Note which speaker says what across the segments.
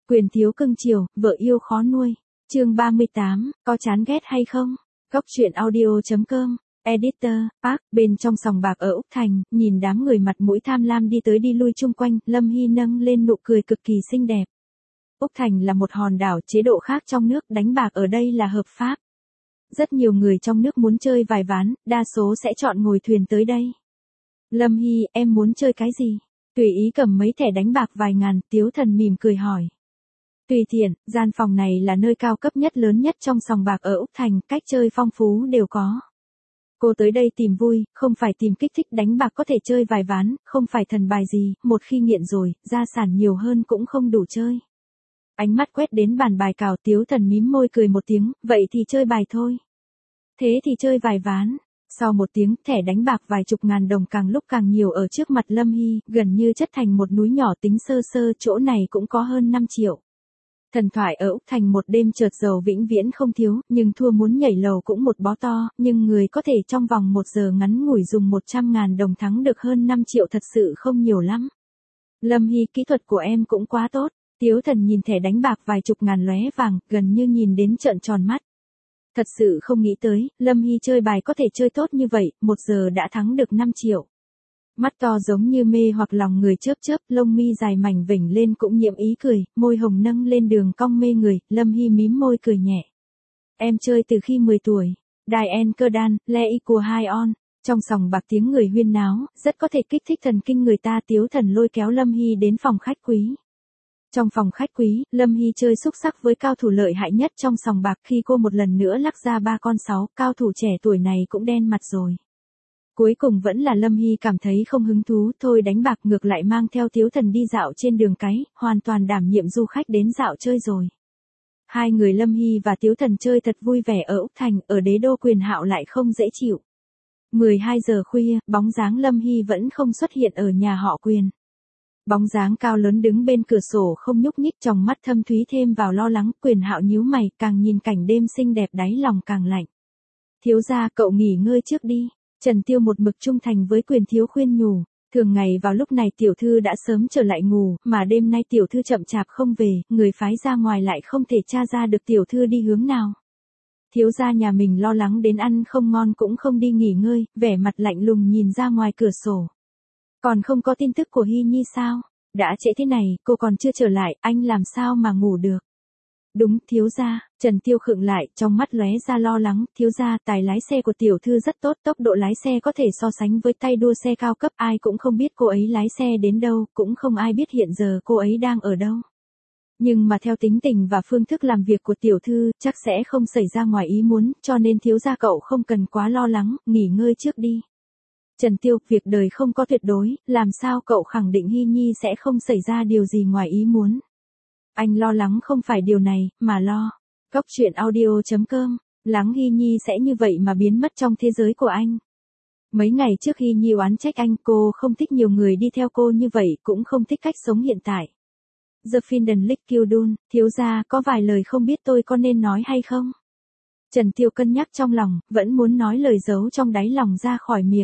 Speaker 1: Quyền thiếu cưng chiều, vợ yêu khó nuôi. Chương 38, có chán ghét hay không? Góc truyện audio.com. Editor, Park, bên trong sòng bạc ở Úc Thành, nhìn đám người mặt mũi tham lam đi tới đi lui chung quanh, Lâm Hy nâng lên nụ cười cực kỳ xinh đẹp. Úc Thành là một hòn đảo chế độ khác trong nước, đánh bạc ở đây là hợp pháp. Rất nhiều người trong nước muốn chơi vài ván, đa số sẽ chọn ngồi thuyền tới đây. Lâm Hy, em muốn chơi cái gì? Tùy ý cầm mấy thẻ đánh bạc vài ngàn, Tiếu Thần mỉm cười hỏi. Tùy tiện, gian phòng này là nơi cao cấp nhất lớn nhất trong sòng bạc ở Úc Thành, cách chơi phong phú đều có. Cô tới đây tìm vui, không phải tìm kích thích, đánh bạc có thể chơi vài ván, không phải thần bài gì, một khi nghiện rồi, gia sản nhiều hơn cũng không đủ chơi. Ánh mắt quét đến bàn bài cào, Tiếu Thần mím môi cười một tiếng, vậy thì chơi bài thôi. Thế thì chơi vài ván. Sau một tiếng, thẻ đánh bạc vài chục ngàn đồng càng lúc càng nhiều ở trước mặt Lâm Hy, gần như chất thành một núi nhỏ, tính sơ sơ, chỗ này cũng có hơn 5 triệu. Thần thoại ở Úc Thành một đêm chợt giàu vĩnh viễn không thiếu, nhưng thua muốn nhảy lầu cũng một bó to, nhưng người có thể trong vòng 1 giờ ngắn ngủi dùng 100.000 đồng thắng được hơn 5 triệu thật sự không nhiều lắm. Lâm Hy, kỹ thuật của em cũng quá tốt. Tiếu Thần nhìn thẻ đánh bạc vài chục ngàn lóe vàng, gần như nhìn đến trợn tròn mắt. Thật sự không nghĩ tới, Lâm Hy chơi bài có thể chơi tốt như vậy, 1 giờ đã thắng được 5 triệu. Mắt to giống như mê hoặc lòng người chớp chớp, lông mi dài mảnh vểnh lên cũng nhiễm ý cười, môi hồng nâng lên đường cong mê người, Lâm Hy mím môi cười nhẹ. Em chơi từ khi 10 tuổi. Diane Cơ Đan, Le Equal High On. Trong sòng bạc tiếng người huyên náo, rất có thể kích thích thần kinh người ta. Tiếu Thần lôi kéo Lâm Hy đến phòng khách quý. Trong phòng khách quý, Lâm Hy chơi xúc sắc với cao thủ lợi hại nhất trong sòng bạc. Khi cô một lần nữa lắc ra 3 con 6, cao thủ trẻ tuổi này cũng đen mặt rồi. Cuối cùng vẫn là Lâm Hy cảm thấy không hứng thú, thôi đánh bạc, ngược lại mang theo Tiếu Thần đi dạo trên đường cái, hoàn toàn đảm nhiệm du khách đến dạo chơi rồi. Hai người Lâm Hy và Tiếu Thần chơi thật vui vẻ ở Úc Thành, ở đế đô Quyền Hạo lại không dễ chịu. 12 giờ khuya, bóng dáng Lâm Hy vẫn không xuất hiện ở nhà họ Quyền. Bóng dáng cao lớn đứng bên cửa sổ không nhúc nhích, trong mắt thâm thúy thêm vào lo lắng. Quyền Hạo nhíu mày, càng nhìn cảnh đêm xinh đẹp đáy lòng càng lạnh. Thiếu gia, cậu nghỉ ngơi trước đi. Trần Tiêu một mực trung thành với Quyền thiếu khuyên nhủ. Thường ngày vào lúc này tiểu thư đã sớm trở lại ngủ, mà đêm nay tiểu thư chậm chạp không về, người phái ra ngoài lại không thể tra ra được tiểu thư đi hướng nào. Thiếu gia nhà mình lo lắng đến ăn không ngon cũng không đi nghỉ ngơi, vẻ mặt lạnh lùng nhìn ra ngoài cửa sổ. Còn không có tin tức của Hy Nhi sao? Đã trễ thế này, cô còn chưa trở lại, anh làm sao mà ngủ được? Đúng, thiếu gia. Trần Tiêu khựng lại, trong mắt lóe ra lo lắng. Thiếu gia, tài lái xe của tiểu thư rất tốt, tốc độ lái xe có thể so sánh với tay đua xe cao cấp, ai cũng không biết cô ấy lái xe đến đâu, cũng không ai biết hiện giờ cô ấy đang ở đâu. Nhưng mà theo tính tình và phương thức làm việc của tiểu thư, chắc sẽ không xảy ra ngoài ý muốn, cho nên thiếu gia cậu không cần quá lo lắng, nghỉ ngơi trước đi. Trần Tiêu, việc đời không có tuyệt đối, làm sao cậu khẳng định Hy Nhi sẽ không xảy ra điều gì ngoài ý muốn? Anh lo lắng không phải điều này, mà lo. Góc truyện audio.com, lắng Hy Nhi sẽ như vậy mà biến mất trong thế giới của anh. Mấy ngày trước Hy Nhi oán trách anh, cô không thích nhiều người đi theo cô như vậy, cũng không thích cách sống hiện tại. The Finden Lick Kildun, thiếu gia, có vài lời không biết tôi có nên nói hay không? Trần Tiêu cân nhắc trong lòng, vẫn muốn nói lời giấu trong đáy lòng ra khỏi miệng.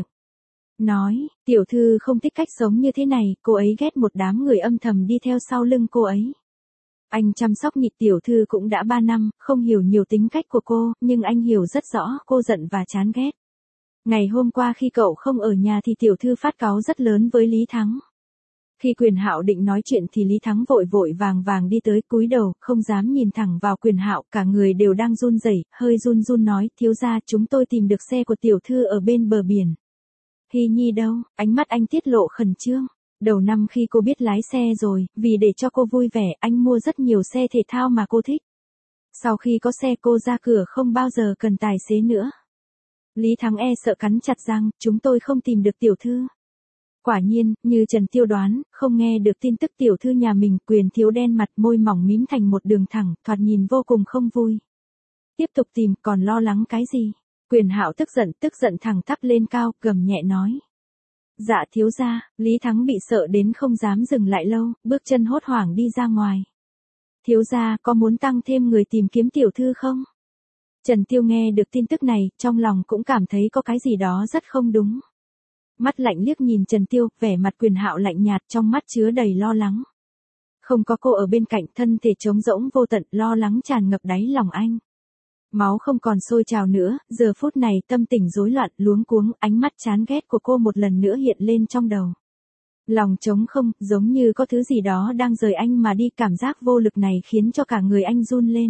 Speaker 1: Nói, tiểu thư không thích cách sống như thế này, cô ấy ghét một đám người âm thầm đi theo sau lưng cô ấy. Anh chăm sóc nhị tiểu thư cũng đã 3 năm, không hiểu nhiều tính cách của cô, nhưng anh hiểu rất rõ cô giận và chán ghét. Ngày hôm qua khi cậu không ở nhà thì tiểu thư phát cáu rất lớn với Lý Thắng. Khi Quyền Hạo định nói chuyện thì Lý Thắng vội vội vàng vàng đi tới, cúi đầu, không dám nhìn thẳng vào Quyền Hạo, cả người đều đang run rẩy, hơi run run nói, thiếu gia, chúng tôi tìm được xe của tiểu thư ở bên bờ biển. Hy Nhi đâu? Ánh mắt anh tiết lộ khẩn trương. Đầu năm khi cô biết lái xe rồi, vì để cho cô vui vẻ, anh mua rất nhiều xe thể thao mà cô thích. Sau khi có xe cô ra cửa không bao giờ cần tài xế nữa. Lý Thắng e sợ cắn chặt răng, chúng tôi không tìm được tiểu thư. Quả nhiên, như Trần Tiêu đoán, không nghe được tin tức tiểu thư nhà mình. Quyền thiếu đen mặt, môi mỏng mím thành một đường thẳng, thoạt nhìn vô cùng không vui. Tiếp tục tìm, còn lo lắng cái gì? Quyền Hạo tức giận thẳng tắp lên cao, gầm nhẹ nói. Dạ thiếu gia. Lý Thắng bị sợ đến không dám dừng lại lâu, bước chân hốt hoảng đi ra ngoài. Thiếu gia, có muốn tăng thêm người tìm kiếm tiểu thư không? Trần Tiêu nghe được tin tức này, trong lòng cũng cảm thấy có cái gì đó rất không đúng. Mắt lạnh liếc nhìn Trần Tiêu, vẻ mặt Quyền Hạo lạnh nhạt, trong mắt chứa đầy lo lắng. Không có cô ở bên cạnh, thân thể trống rỗng vô tận, lo lắng tràn ngập đáy lòng anh. Máu không còn sôi trào nữa, giờ phút này tâm tình rối loạn, luống cuống, ánh mắt chán ghét của cô một lần nữa hiện lên trong đầu. Lòng trống không, giống như có thứ gì đó đang rời anh mà đi, cảm giác vô lực này khiến cho cả người anh run lên.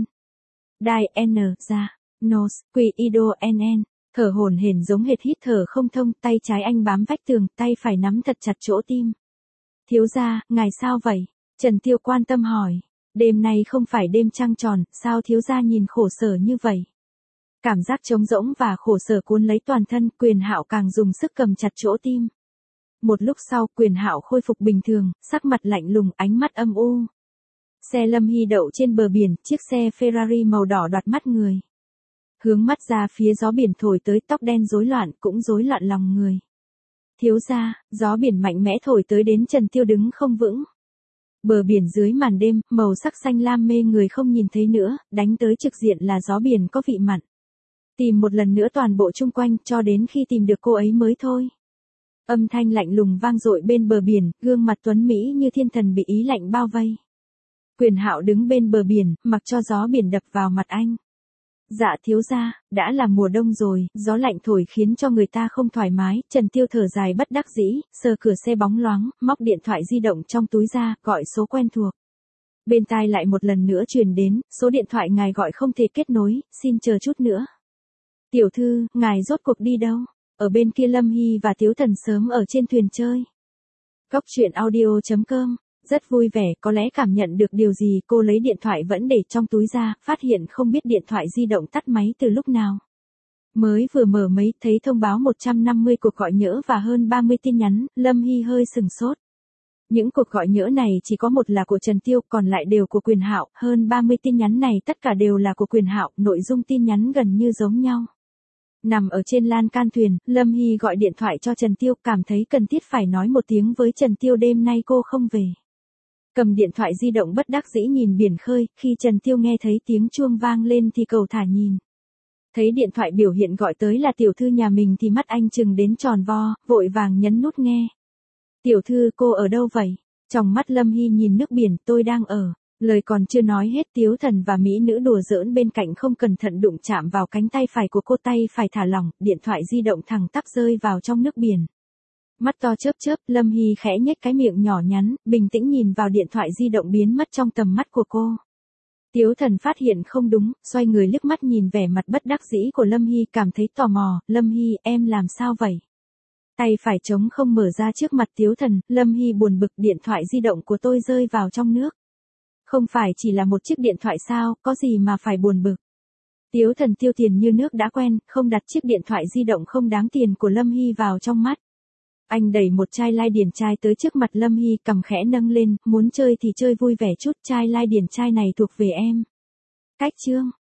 Speaker 1: Đai N, ra, nos, quy ido NN, thở hổn hển giống hệt hít thở không thông, tay trái anh bám vách tường, tay phải nắm thật chặt chỗ tim. Thiếu gia, ngài sao vậy? Trần Tiêu quan tâm hỏi. Đêm nay không phải đêm trăng tròn, sao thiếu gia nhìn khổ sở như vậy? Cảm giác trống rỗng và khổ sở cuốn lấy toàn thân, Quyền Hạo càng dùng sức cầm chặt chỗ tim. Một lúc sau, Quyền Hạo khôi phục bình thường, sắc mặt lạnh lùng, ánh mắt âm u. Xe Lâm Hy đậu trên bờ biển, chiếc xe Ferrari màu đỏ đoạt mắt người. Hướng mắt ra phía gió biển thổi tới, tóc đen rối loạn, cũng rối loạn lòng người. Thiếu gia, gió biển mạnh mẽ thổi tới đến Trần Tiêu đứng không vững. Bờ biển dưới màn đêm, màu sắc xanh lam mê người không nhìn thấy nữa, đánh tới trực diện là gió biển có vị mặn. Tìm một lần nữa toàn bộ chung quanh, cho đến khi tìm được cô ấy mới thôi. Âm thanh lạnh lùng vang dội bên bờ biển, gương mặt tuấn mỹ như thiên thần bị ý lạnh bao vây. Quyền Hạo đứng bên bờ biển, mặc cho gió biển đập vào mặt anh. Dạ thiếu gia, đã là mùa đông rồi, gió lạnh thổi khiến cho người ta không thoải mái, Trần Tiêu thở dài bất đắc dĩ, sờ cửa xe bóng loáng, móc điện thoại di động trong túi ra, gọi số quen thuộc. Bên tai lại một lần nữa truyền đến, số điện thoại ngài gọi không thể kết nối, xin chờ chút nữa. Tiểu thư, ngài rốt cuộc đi đâu? Ở bên kia Lâm Hy và Tiếu Thần sớm ở trên thuyền chơi. Góc truyện audio.com. Rất vui vẻ, có lẽ cảm nhận được điều gì, cô lấy điện thoại vẫn để trong túi ra, phát hiện không biết điện thoại di động tắt máy từ lúc nào. Mới vừa mở máy, thấy thông báo 150 cuộc gọi nhỡ và hơn 30 tin nhắn, Lâm Hy hơi sừng sốt. Những cuộc gọi nhỡ này chỉ có một là của Trần Tiêu, còn lại đều của Quyền Hạo, hơn 30 tin nhắn này tất cả đều là của Quyền Hạo, nội dung tin nhắn gần như giống nhau. Nằm ở trên lan can thuyền, Lâm Hy gọi điện thoại cho Trần Tiêu, cảm thấy cần thiết phải nói một tiếng với Trần Tiêu đêm nay cô không về. Cầm điện thoại di động bất đắc dĩ nhìn biển khơi, khi Trần Tiêu nghe thấy tiếng chuông vang lên thì cầu thả nhìn. Thấy điện thoại biểu hiện gọi tới là tiểu thư nhà mình thì mắt anh trừng đến tròn vo, vội vàng nhấn nút nghe. Tiểu thư, cô ở đâu vậy? Trong mắt Lâm Hy nhìn nước biển, tôi đang ở. Lời còn chưa nói hết, Tiếu Thần và mỹ nữ đùa giỡn bên cạnh không cẩn thận đụng chạm vào cánh tay phải của cô, tay phải thả lỏng, điện thoại di động thẳng tắp rơi vào trong nước biển. Mắt to chớp chớp, Lâm Hy khẽ nhếch cái miệng nhỏ nhắn, bình tĩnh nhìn vào điện thoại di động biến mất trong tầm mắt của cô. Tiếu Thần phát hiện không đúng, xoay người liếc mắt nhìn vẻ mặt bất đắc dĩ của Lâm Hy, cảm thấy tò mò. Lâm Hy, em làm sao vậy? Tay phải trống không mở ra trước mặt Tiếu Thần, Lâm Hy buồn bực, điện thoại di động của tôi rơi vào trong nước. Không phải chỉ là một chiếc điện thoại sao, có gì mà phải buồn bực. Tiếu Thần tiêu tiền như nước đã quen, không đặt chiếc điện thoại di động không đáng tiền của Lâm Hy vào trong mắt. Anh đẩy một chai lai điển chai tới trước mặt Lâm Hy, cầm khẽ nâng lên, muốn chơi thì chơi vui vẻ chút, chai lai điển chai này thuộc về em. Cách chương.